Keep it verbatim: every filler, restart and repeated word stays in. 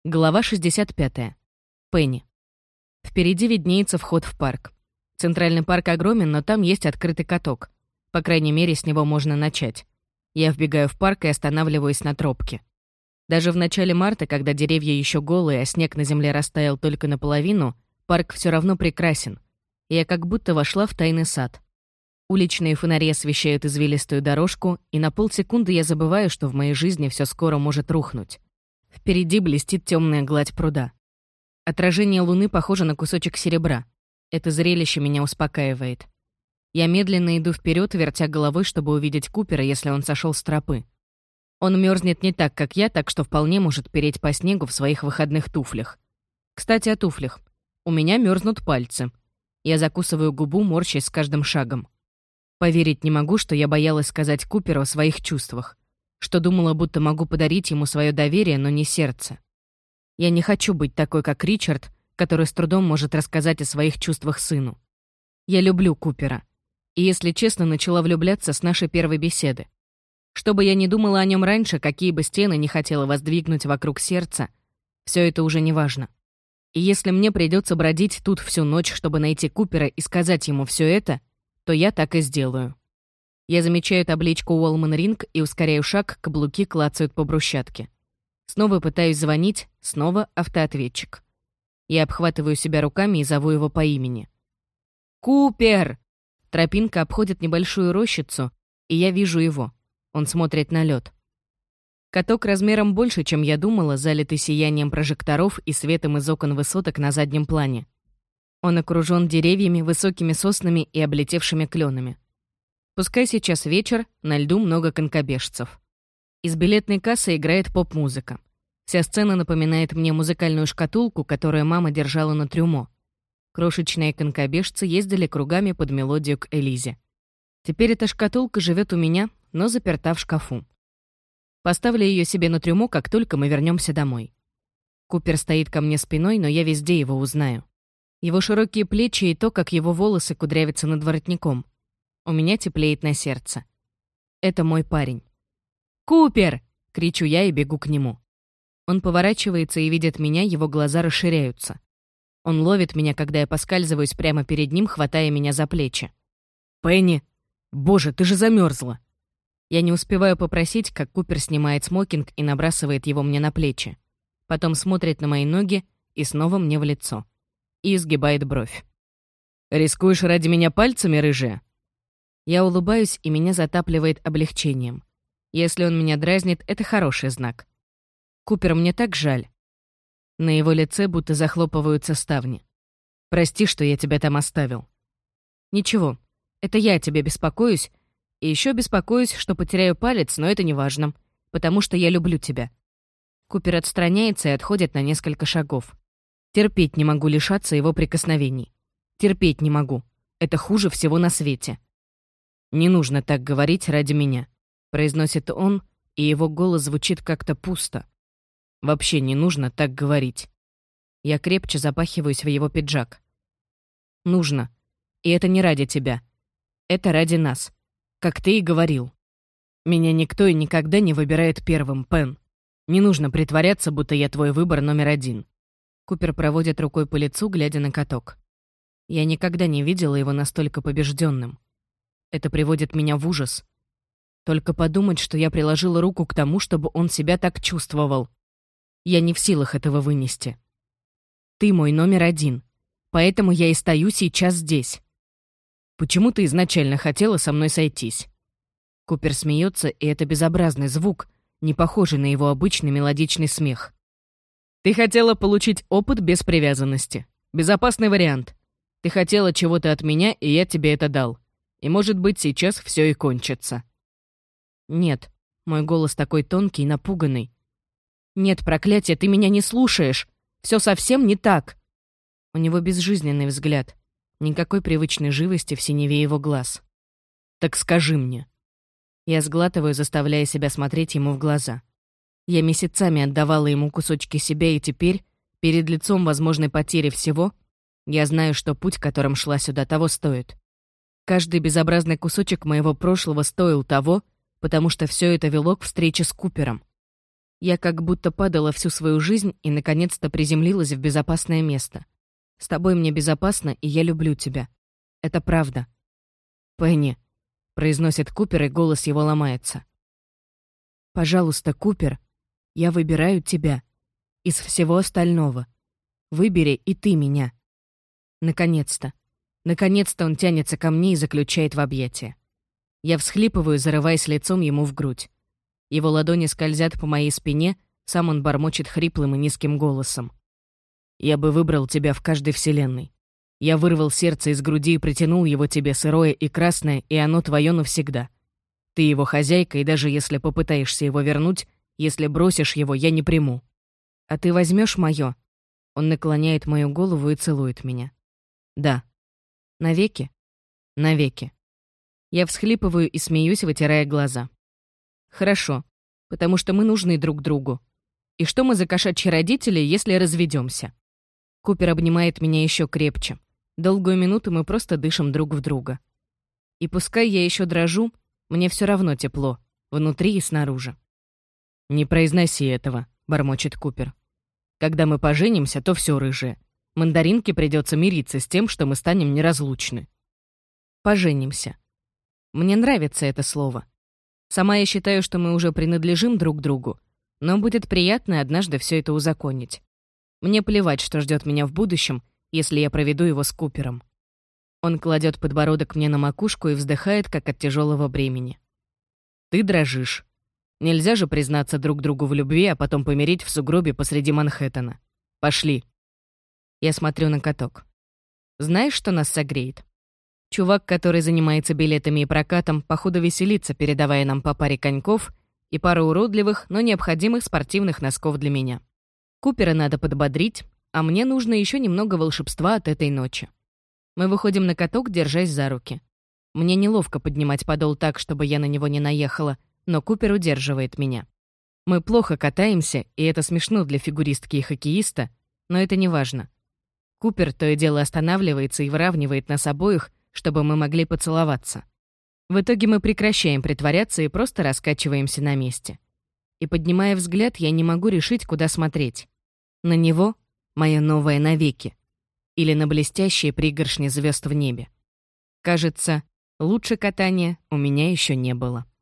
Глава шестьдесят пятая. Пенни. Впереди виднеется вход в парк. Центральный парк огромен, но там есть открытый каток. По крайней мере, с него можно начать. Я вбегаю в парк и останавливаюсь на тропке. Даже в начале марта, когда деревья еще голые, а снег на земле растаял только наполовину, парк все равно прекрасен. Я как будто вошла в тайный сад. Уличные фонари освещают извилистую дорожку, и на полсекунды я забываю, что в моей жизни все скоро может рухнуть. Впереди блестит темная гладь пруда. Отражение луны похоже на кусочек серебра. Это зрелище меня успокаивает. Я медленно иду вперед, вертя головой, чтобы увидеть Купера, если он сошел с тропы. Он мерзнет не так, как я, так что вполне может переть по снегу в своих выходных туфлях. Кстати, о туфлях. У меня мерзнут пальцы. Я закусываю губу, морщась с каждым шагом. Поверить не могу, что я боялась сказать Куперу о своих чувствах. Что думала, будто могу подарить ему свое доверие, но не сердце. Я не хочу быть такой, как Ричард, который с трудом может рассказать о своих чувствах сыну. Я люблю Купера. И, если честно, начала влюбляться с нашей первой беседы. Что бы я ни думала о нем раньше, какие бы стены не хотела воздвигнуть вокруг сердца, все это уже не важно. И если мне придется бродить тут всю ночь, чтобы найти Купера и сказать ему все это, то я так и сделаю. Я замечаю табличку Уолман Ринг и ускоряю шаг, каблуки клацают по брусчатке. Снова пытаюсь звонить, снова автоответчик. Я обхватываю себя руками и зову его по имени. «Купер!» Тропинка обходит небольшую рощицу, и я вижу его. Он смотрит на лед. Каток размером больше, чем я думала, залитый сиянием прожекторов и светом из окон высоток на заднем плане. Он окружен деревьями, высокими соснами и облетевшими кленами. Пускай сейчас вечер, на льду много конькобежцев. Из билетной кассы играет поп-музыка. Вся сцена напоминает мне музыкальную шкатулку, которую мама держала на трюмо. Крошечные конькобежцы ездили кругами под мелодию к Элизе. Теперь эта шкатулка живет у меня, но заперта в шкафу. Поставлю ее себе на трюмо, как только мы вернемся домой. Купер стоит ко мне спиной, но я везде его узнаю. Его широкие плечи и то, как его волосы кудрявятся над воротником. У меня теплеет на сердце. Это мой парень. «Купер!» — кричу я и бегу к нему. Он поворачивается и видит меня, его глаза расширяются. Он ловит меня, когда я поскальзываюсь прямо перед ним, хватая меня за плечи. «Пенни! Боже, ты же замерзла!» Я не успеваю попросить, как Купер снимает смокинг и набрасывает его мне на плечи. Потом смотрит на мои ноги и снова мне в лицо. И изгибает бровь. «Рискуешь ради меня пальцами, рыжая?» Я улыбаюсь, и меня затапливает облегчением. Если он меня дразнит, это хороший знак. Купер, мне так жаль. На его лице будто захлопываются ставни. «Прости, что я тебя там оставил». «Ничего, это я о тебе беспокоюсь, и еще беспокоюсь, что потеряю палец, но это не важно, потому что я люблю тебя». Купер отстраняется и отходит на несколько шагов. Терпеть не могу лишаться его прикосновений. Терпеть не могу. Это хуже всего на свете. «Не нужно так говорить ради меня», — произносит он, и его голос звучит как-то пусто. «Вообще не нужно так говорить». Я крепче запахиваюсь в его пиджак. «Нужно. И это не ради тебя. Это ради нас. Как ты и говорил. Меня никто и никогда не выбирает первым, Пен. Не нужно притворяться, будто я твой выбор номер один». Купер проводит рукой по лицу, глядя на каток. Я никогда не видела его настолько побежденным. Это приводит меня в ужас. Только подумать, что я приложила руку к тому, чтобы он себя так чувствовал. Я не в силах этого вынести. Ты мой номер один, поэтому я и стою сейчас здесь. Почему ты изначально хотела со мной сойтись? Купер смеется, и это безобразный звук, не похожий на его обычный мелодичный смех. Ты хотела получить опыт без привязанности. Безопасный вариант. Ты хотела чего-то от меня, и я тебе это дал. И, может быть, сейчас все и кончится. Нет, мой голос такой тонкий и напуганный. Нет, проклятие, ты меня не слушаешь. Все совсем не так. У него безжизненный взгляд. Никакой привычной живости в синеве его глаз. Так скажи мне. Я сглатываю, заставляя себя смотреть ему в глаза. Я месяцами отдавала ему кусочки себя, и теперь, перед лицом возможной потери всего, я знаю, что путь, которым шла сюда, того стоит. Каждый безобразный кусочек моего прошлого стоил того, потому что все это вело к встрече с Купером. Я как будто падала всю свою жизнь и наконец-то приземлилась в безопасное место. С тобой мне безопасно, и я люблю тебя. Это правда. Пенни, произносит Купер, и голос его ломается. Пожалуйста, Купер, я выбираю тебя. Из всего остального. Выбери и ты меня. Наконец-то. Наконец-то он тянется ко мне и заключает в объятия. Я всхлипываю, зарываясь лицом ему в грудь. Его ладони скользят по моей спине, сам он бормочет хриплым и низким голосом. «Я бы выбрал тебя в каждой вселенной. Я вырвал сердце из груди и притянул его тебе сырое и красное, и оно твое навсегда. Ты его хозяйка, и даже если попытаешься его вернуть, если бросишь его, я не приму. А ты возьмешь мое?» Он наклоняет мою голову и целует меня. «Да». «Навеки?» «Навеки». Я всхлипываю и смеюсь, вытирая глаза. «Хорошо, потому что мы нужны друг другу. И что мы за кошачьи родители, если разведемся?» Купер обнимает меня еще крепче. Долгую минуту мы просто дышим друг в друга. И пускай я еще дрожу, мне все равно тепло, внутри и снаружи. «Не произноси этого», — бормочет Купер. «Когда мы поженимся, то все рыжее. Мандаринке придется мириться с тем, что мы станем неразлучны». «Поженимся». Мне нравится это слово. Сама я считаю, что мы уже принадлежим друг другу, но будет приятно однажды все это узаконить. Мне плевать, что ждет меня в будущем, если я проведу его с Купером. Он кладет подбородок мне на макушку и вздыхает, как от тяжелого бремени. «Ты дрожишь. Нельзя же признаться друг другу в любви, а потом помереть в сугробе посреди Манхэттена. Пошли». Я смотрю на каток. Знаешь, что нас согреет? Чувак, который занимается билетами и прокатом, походу веселится, передавая нам по паре коньков и пару уродливых, но необходимых спортивных носков для меня. Купера надо подбодрить, а мне нужно еще немного волшебства от этой ночи. Мы выходим на каток, держась за руки. Мне неловко поднимать подол так, чтобы я на него не наехала, но Купер удерживает меня. Мы плохо катаемся, и это смешно для фигуристки и хоккеиста, но это не важно. Купер то и дело останавливается и выравнивает нас обоих, чтобы мы могли поцеловаться. В итоге мы прекращаем притворяться и просто раскачиваемся на месте. И, поднимая взгляд, я не могу решить, куда смотреть. На него — мое новое навеки. Или на блестящие пригоршни звезд в небе. Кажется, лучше катания у меня еще не было.